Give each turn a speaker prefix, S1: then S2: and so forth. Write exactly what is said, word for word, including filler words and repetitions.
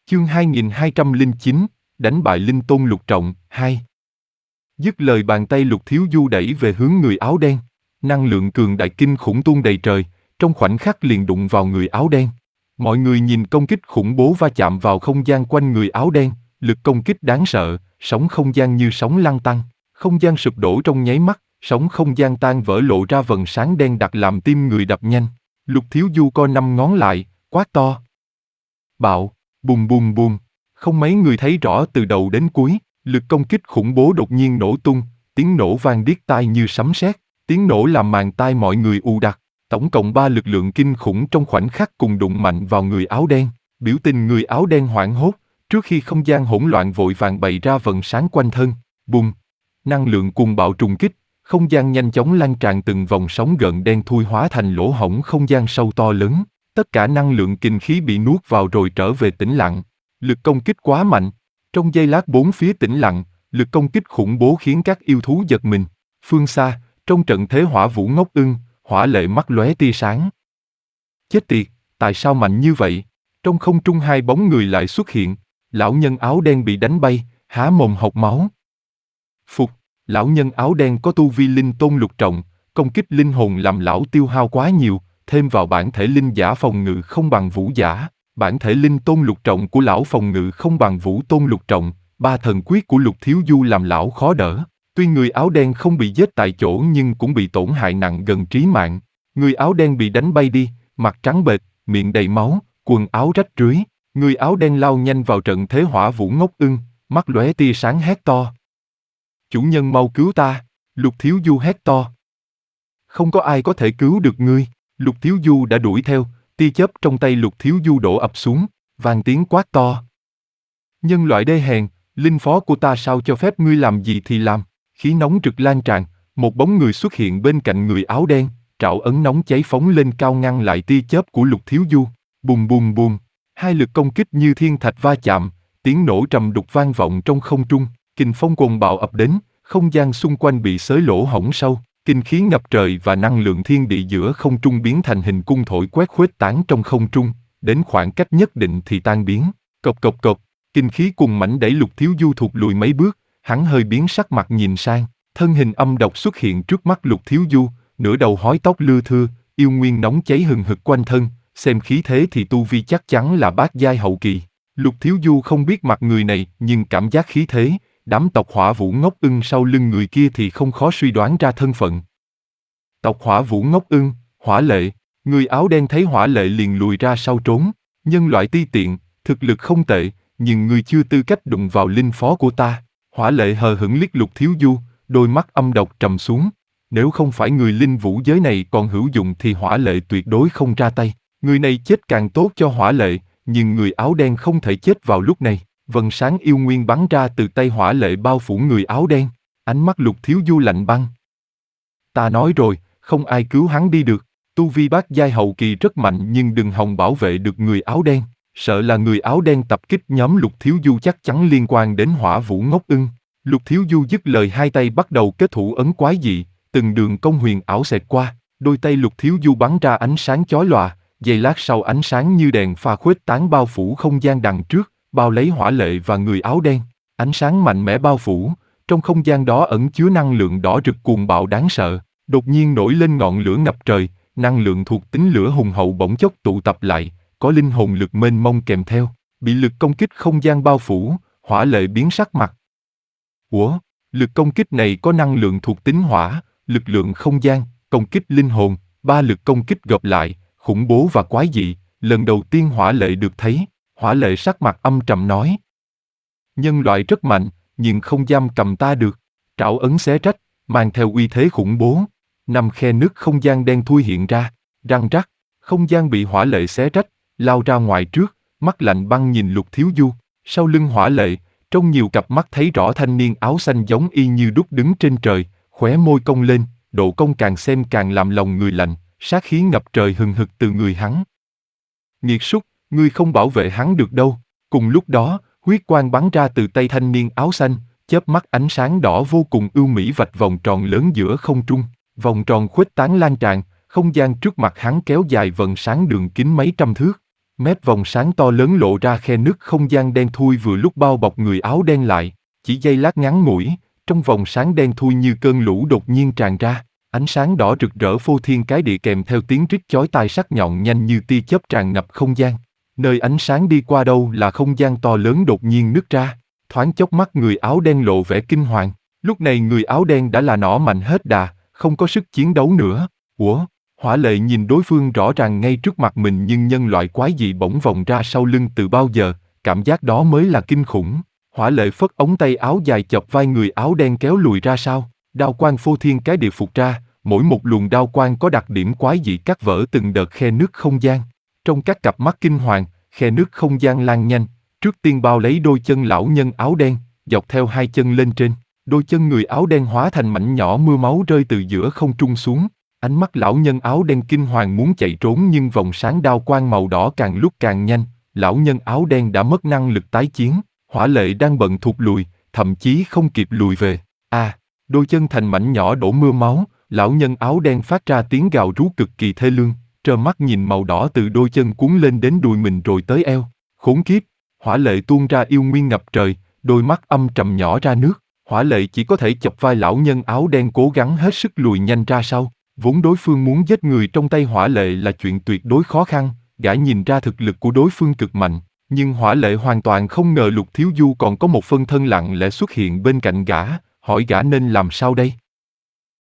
S1: Chương hai nghìn hai trăm lẻ chín, đánh bại Linh Tôn Lục Trọng, hai. Dứt lời bàn tay Lục Thiếu Du đẩy về hướng người áo đen. Năng lượng cường đại kinh khủng tuôn đầy trời, trong khoảnh khắc liền đụng vào người áo đen. Mọi người nhìn công kích khủng bố va chạm vào không gian quanh người áo đen, lực công kích đáng sợ, sóng không gian như sóng lăn tăn. Không gian sụp đổ trong nháy mắt, sóng không gian tan vỡ lộ ra vầng sáng đen đặc làm tim người đập nhanh. Lục Thiếu Du co năm ngón lại, quát to. Bạo, bùm bùm bùm, không mấy người thấy rõ từ đầu đến cuối, lực công kích khủng bố đột nhiên nổ tung, tiếng nổ vang điếc tai như sấm sét, tiếng nổ làm màng tai mọi người ù đặc. Tổng cộng ba lực lượng kinh khủng trong khoảnh khắc cùng đụng mạnh vào người áo đen, biểu tình người áo đen hoảng hốt, trước khi không gian hỗn loạn vội vàng bày ra vầng sáng quanh thân, bùm, năng lượng cuồng bạo trùng kích, không gian nhanh chóng lan tràn từng vòng sóng gợn đen thui hóa thành lỗ hổng không gian sâu to lớn, tất cả năng lượng kinh khí bị nuốt vào rồi trở về tĩnh lặng, lực công kích quá mạnh, trong giây lát bốn phía tĩnh lặng, lực công kích khủng bố khiến các yêu thú giật mình, phương xa, trong trận thế hỏa vũ ngốc ưng, hỏa lệ mắt lóe tia sáng. Chết tiệt, tại sao mạnh như vậy? Trong không trung hai bóng người lại xuất hiện, lão nhân áo đen bị đánh bay, há mồm hộc máu. Phục, lão nhân áo đen có tu vi Linh Tôn Lục Trọng, công kích linh hồn làm lão tiêu hao quá nhiều, thêm vào bản thể linh giả phòng ngự không bằng vũ giả, bản thể Linh Tôn Lục Trọng của lão phòng ngự không bằng Vũ Tôn Lục Trọng, ba thần quyết của Lục Thiếu Du làm lão khó đỡ. Tuy người áo đen không bị giết tại chỗ nhưng cũng bị tổn hại nặng gần trí mạng. Người áo đen bị đánh bay đi, mặt trắng bệch, miệng đầy máu, quần áo rách rưới. Người áo đen lao nhanh vào trận thế hỏa vũ ngốc ưng, mắt lóe tia sáng hét to. Chủ nhân mau cứu ta, Lục Thiếu Du hét to. Không có ai có thể cứu được ngươi, Lục Thiếu Du đã đuổi theo, tia chớp trong tay Lục Thiếu Du đổ ập xuống, vang tiếng quát to. Nhân loại đê hèn, linh phó của ta sao cho phép ngươi làm gì thì làm. Khí nóng rực lan tràn, một bóng người xuất hiện bên cạnh người áo đen, trảo ấn nóng cháy phóng lên cao ngăn lại tia chớp của Lục Thiếu Du. Bùm bùm bùm, hai lực công kích như thiên thạch va chạm, tiếng nổ trầm đục vang vọng trong không trung, kình phong cuồng bạo ập đến, không gian xung quanh bị xới lỗ hổng sâu, kinh khí ngập trời và năng lượng thiên địa giữa không trung biến thành hình cung thổi quét khuếch tán trong không trung, đến khoảng cách nhất định thì tan biến. Cộc cộc cộc, kinh khí cùng mảnh đẩy Lục Thiếu Du thụt lùi mấy bước. Hắn hơi biến sắc mặt nhìn sang, thân hình âm độc xuất hiện trước mắt Lục Thiếu Du, nửa đầu hói tóc lưa thưa, yêu nguyên nóng cháy hừng hực quanh thân, xem khí thế thì tu vi chắc chắn là bát giai hậu kỳ. Lục Thiếu Du không biết mặt người này, nhưng cảm giác khí thế, đám tộc hỏa vũ ngốc ưng sau lưng người kia thì không khó suy đoán ra thân phận. Tộc hỏa vũ ngốc ưng, Hỏa Lệ, người áo đen thấy Hỏa Lệ liền lùi ra sau trốn, nhân loại ti tiện, thực lực không tệ, nhưng người chưa tư cách đụng vào linh phó của ta. Hỏa Lệ hờ hững liếc Lục Thiếu Du, đôi mắt âm độc trầm xuống. Nếu không phải người linh vũ giới này còn hữu dụng thì Hỏa Lệ tuyệt đối không ra tay. Người này chết càng tốt cho Hỏa Lệ, nhưng người áo đen không thể chết vào lúc này. Vầng sáng yêu nguyên bắn ra từ tay Hỏa Lệ bao phủ người áo đen. Ánh mắt Lục Thiếu Du lạnh băng. Ta nói rồi, không ai cứu hắn đi được. Tu vi bát giai hậu kỳ rất mạnh nhưng đừng hòng bảo vệ được người áo đen. Sợ là người áo đen tập kích nhóm Lục Thiếu Du chắc chắn liên quan đến hỏa vũ ngốc ưng. Lục Thiếu Du dứt lời hai tay bắt đầu kết thủ ấn quái dị, từng đường công huyền ảo xẹt qua, đôi tay Lục Thiếu Du bắn ra ánh sáng chói lòa, giây lát sau ánh sáng như đèn pha khuếch tán bao phủ không gian đằng trước, bao lấy Hỏa Lệ và người áo đen. Ánh sáng mạnh mẽ bao phủ, trong không gian đó ẩn chứa năng lượng đỏ rực cuồng bạo đáng sợ, đột nhiên nổi lên ngọn lửa ngập trời, năng lượng thuộc tính lửa hùng hậu bỗng chốc tụ tập lại, có linh hồn lực mênh mông kèm theo, bị lực công kích không gian bao phủ, Hỏa Lệ biến sắc mặt. Ủa, lực công kích này có năng lượng thuộc tính hỏa, lực lượng không gian, công kích linh hồn, ba lực công kích gộp lại, khủng bố và quái dị, lần đầu tiên Hỏa Lệ được thấy. Hỏa Lệ sắc mặt âm trầm nói. Nhân loại rất mạnh, nhưng không giam cầm ta được. Trảo ấn xé rách, mang theo uy thế khủng bố. Năm khe nứt không gian đen thui hiện ra, răng rắc, không gian bị Hỏa Lệ xé rách, lao ra ngoài trước, mắt lạnh băng nhìn Lục Thiếu Du. Sau lưng Hỏa Lệ, trong nhiều cặp mắt thấy rõ thanh niên áo xanh giống y như đúc đứng trên trời, khóe môi cong lên, độ cong càng xem càng làm lòng người lạnh, sát khí ngập trời hừng hực từ người hắn. Nghiệt súc, ngươi không bảo vệ hắn được đâu. Cùng lúc đó, huyết quang bắn ra từ tay thanh niên áo xanh, chớp mắt ánh sáng đỏ vô cùng ưu mỹ vạch vòng tròn lớn giữa không trung, vòng tròn khuếch tán lan tràn, không gian trước mặt hắn kéo dài vầng sáng đường kính mấy trăm thước. Mép vòng sáng to lớn lộ ra khe nứt không gian đen thui vừa lúc bao bọc người áo đen lại. Chỉ giây lát ngắn ngủi, trong vòng sáng đen thui như cơn lũ đột nhiên tràn ra. Ánh sáng đỏ rực rỡ phô thiên cái địa kèm theo tiếng rít chói tai sắc nhọn nhanh như tia chớp tràn ngập không gian. Nơi ánh sáng đi qua đâu là không gian to lớn đột nhiên nứt ra. Thoáng chốc mắt người áo đen lộ vẻ kinh hoàng. Lúc này người áo đen đã là nỏ mạnh hết đà, không có sức chiến đấu nữa. Ủa? Hỏa Lệ nhìn đối phương rõ ràng ngay trước mặt mình nhưng nhân loại quái dị bỗng vòng ra sau lưng từ bao giờ, cảm giác đó mới là kinh khủng. Hỏa Lệ phất ống tay áo dài chọc vai người áo đen kéo lùi ra sau, đao quang phô thiên cái địa phục ra, mỗi một luồng đao quang có đặc điểm quái dị cắt vỡ từng đợt khe nứt không gian. Trong các cặp mắt kinh hoàng, khe nứt không gian lan nhanh, trước tiên bao lấy đôi chân lão nhân áo đen, dọc theo hai chân lên trên, đôi chân người áo đen hóa thành mảnh nhỏ mưa máu rơi từ giữa không trung xuống. Ánh mắt lão nhân áo đen kinh hoàng muốn chạy trốn nhưng vòng sáng đao quang màu đỏ càng lúc càng nhanh, lão nhân áo đen đã mất năng lực tái chiến, Hỏa Lệ đang bận thụt lùi, thậm chí không kịp lùi về. À, đôi chân thành mảnh nhỏ đổ mưa máu, lão nhân áo đen phát ra tiếng gào rú cực kỳ thê lương, trơ mắt nhìn màu đỏ từ đôi chân cuốn lên đến đùi mình rồi tới eo. Khốn kiếp, Hỏa Lệ tuôn ra yêu nguyên ngập trời, đôi mắt âm trầm nhỏ ra nước, Hỏa Lệ chỉ có thể chọc vai lão nhân áo đen cố gắng hết sức lùi nhanh ra sau. Vốn đối phương muốn giết người trong tay Hỏa Lệ là chuyện tuyệt đối khó khăn, gã nhìn ra thực lực của đối phương cực mạnh, nhưng Hỏa Lệ hoàn toàn không ngờ Lục Thiếu Du còn có một phân thân lặng lẽ xuất hiện bên cạnh gã, hỏi gã nên làm sao đây?